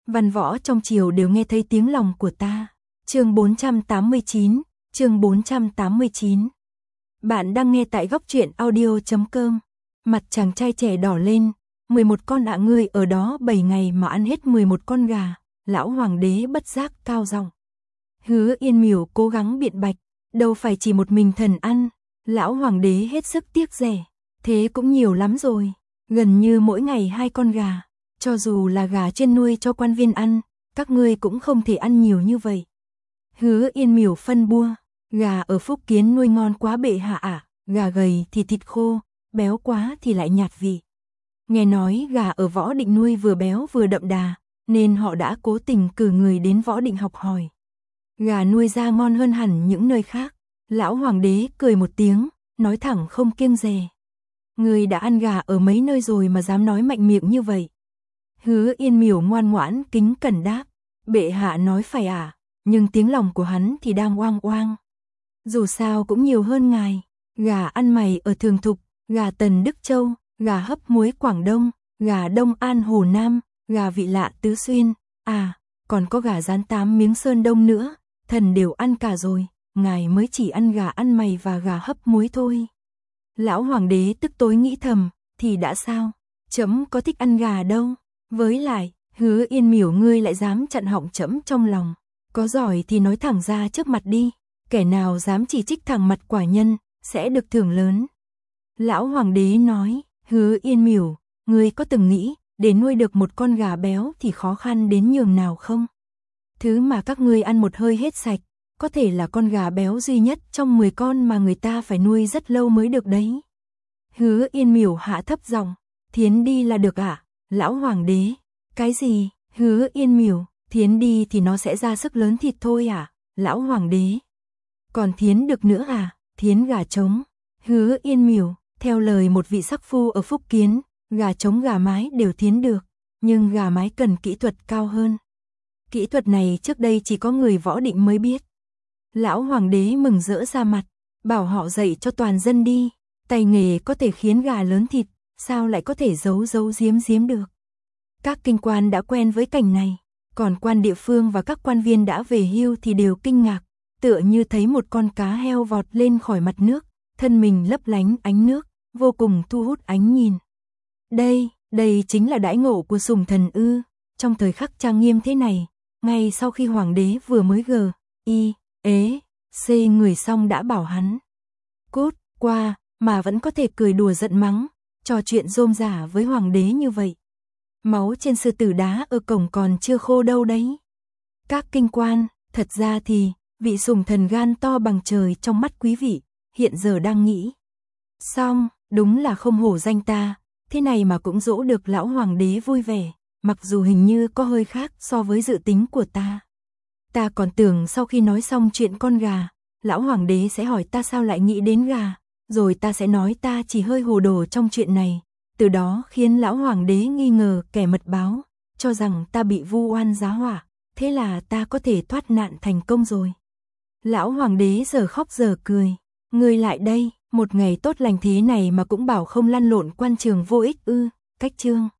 Văn võ trong triều đều nghe thấy tiếng lòng của ta. Chương 489, chương 489. Bạn đang nghe tại góc truyện audio.com. Mặt chàng trai trẻ đỏ lên, 11 con ạ ngươi ở đó 7 ngày mà ăn hết 11 con gà, lão hoàng đế bất giác cao giọng. Hứa Yên Miểu cố gắng biện bạch, đâu phải chỉ một mình thần ăn, lão hoàng đế hết sức tiếc rẻ, thế cũng nhiều lắm rồi, gần như mỗi ngày 2 con gà, cho dù là gà chuyên nuôi cho quan viên ăn, các ngươi cũng không thể ăn nhiều như vậy. Hứa Yên Miểu phân bua, gà ở Phúc Kiến nuôi ngon quá bệ hạ ạ, gà gầy thì thịt khô, béo quá thì lại nhạt vị. Nghe nói gà ở Võ Định nuôi vừa béo vừa đậm đà, nên họ đã cố tình cử người đến Võ Định học hỏi. Gà nuôi ra ngon hơn hẳn những nơi khác. Lão hoàng đế cười một tiếng, nói thẳng không kiêng dè. Ngươi đã ăn gà ở mấy nơi rồi mà dám nói mạnh miệng như vậy. Hứa Yên Miểu ngoan ngoãn kính cẩn đáp, bệ hạ nói phải à, nhưng tiếng lòng của hắn thì đang oang oang. Dù sao cũng nhiều hơn ngài, gà ăn mày ở Thường Thục, gà Tần Đức Châu, gà hấp muối Quảng Đông, gà Đông An Hồ Nam, gà Vị Lạ Tứ Xuyên, à, còn có gà rán 8 miếng Sơn Đông nữa, thần đều ăn cả rồi, ngài mới chỉ ăn gà ăn mày và gà hấp muối thôi. Lão hoàng đế tức tối nghĩ thầm, thì đã sao, trẫm có thích ăn gà đâu, với lại, Hứa Yên Miểu ngươi lại dám chặn họng trẫm trong lòng, có giỏi thì nói thẳng ra trước mặt đi, kẻ nào dám chỉ trích thẳng mặt quả nhân, sẽ được thưởng lớn. Lão hoàng đế nói, Hứa Yên Miểu, ngươi có từng nghĩ, để nuôi được một con gà béo thì khó khăn đến nhường nào không? Thứ mà các ngươi ăn một hơi hết sạch, có thể là con gà béo duy nhất trong 10 con mà người ta phải nuôi rất lâu mới được đấy. Hứa Yên Miểu hạ thấp giọng, thiến đi là được ạ, lão hoàng đế. Cái gì? Hứa Yên Miểu, thiến đi thì nó sẽ ra sức lớn thịt thôi à, lão hoàng đế. Còn thiến được nữa à, thiến gà trống. Hứa Yên Miểu, theo lời một vị sắc phu ở Phúc Kiến, gà trống gà mái đều thiến được, nhưng gà mái cần kỹ thuật cao hơn. Kỹ thuật này trước đây chỉ có người Võ Định mới biết. Lão hoàng đế mừng rỡ ra mặt, bảo họ dạy cho toàn dân đi, tay nghề có thể khiến gà lớn thịt, sao lại có thể giấu giếm được. Các kinh quan đã quen với cảnh này, còn quan địa phương và các quan viên đã về hưu thì đều kinh ngạc, tựa như thấy một con cá heo vọt lên khỏi mặt nước, thân mình lấp lánh ánh nước, vô cùng thu hút ánh nhìn. Đây chính là đãi ngộ của sủng thần ư, trong thời khắc trang nghiêm thế này, ngay sau khi hoàng đế vừa mới người xong đã bảo hắn cút qua, mà vẫn có thể cười đùa giận mắng, trò chuyện rôm rả với hoàng đế như vậy. Máu trên sư tử đá ở cổng còn chưa khô đâu đấy. Các kinh quan, thật ra thì, vị sủng thần gan to bằng trời trong mắt quý vị, hiện giờ đang nghĩ. Xong, đúng là không hổ danh ta, thế này mà cũng dỗ được lão hoàng đế vui vẻ, mặc dù hình như có hơi khác so với dự tính của ta. Ta còn tưởng sau khi nói xong chuyện con gà, lão hoàng đế sẽ hỏi ta sao lại nghĩ đến gà, rồi ta sẽ nói ta chỉ hơi hồ đồ trong chuyện này, từ đó khiến lão hoàng đế nghi ngờ kẻ mật báo, cho rằng ta bị vu oan giá họa, thế là ta có thể thoát nạn thành công rồi. Lão hoàng đế giờ khóc giờ cười, ngươi lại đây, một ngày tốt lành thế này mà cũng bảo không lăn lộn quan trường vô ích ư, cách chương.